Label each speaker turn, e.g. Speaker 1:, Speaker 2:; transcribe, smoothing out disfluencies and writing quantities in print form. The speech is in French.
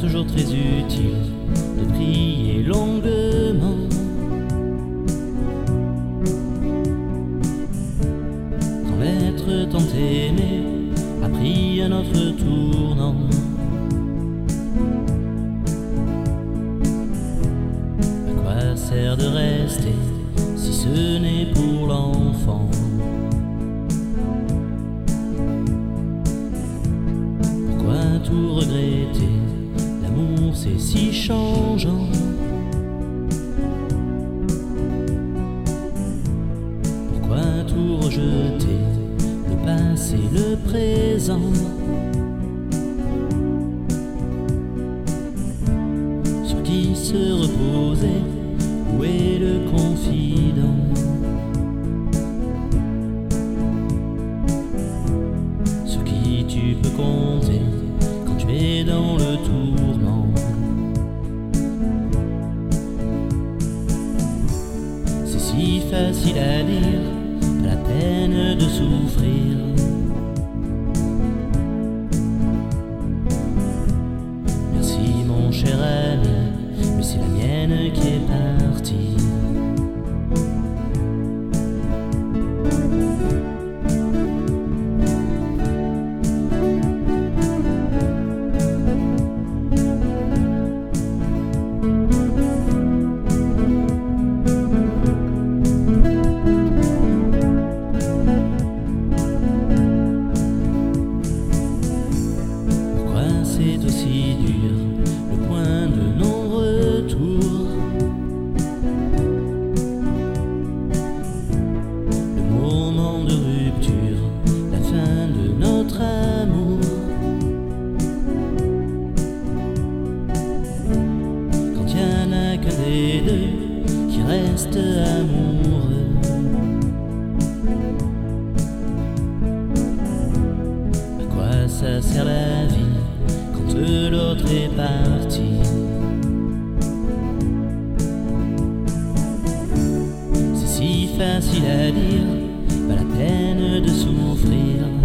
Speaker 1: toujours très utile de prier longuement. Quand l'être tant aimé a pris un autre tournant, à quoi sert de rester si ce n'est pour l'enfant? Pourquoi tout regretter? L'amour c'est si changeant. Pourquoi tout rejeter? Le passé, le présent. Sur qui se reposer? Où est le confident? Sur qui tu peux compter quand tu es dans le tourment? C'est si facile à dire, pas la peine de souffrir. Merci mon cher ami, mais c'est la mienne qui est partie. C'est aussi dur, le point de non-retour. Le moment de rupture, la fin de notre amour. Quand il n'y en a qu'un des deux qui reste amoureux. À quoi ça sert la vie quand l'autre est parti? C'est si facile à dire, pas la peine de souffrir.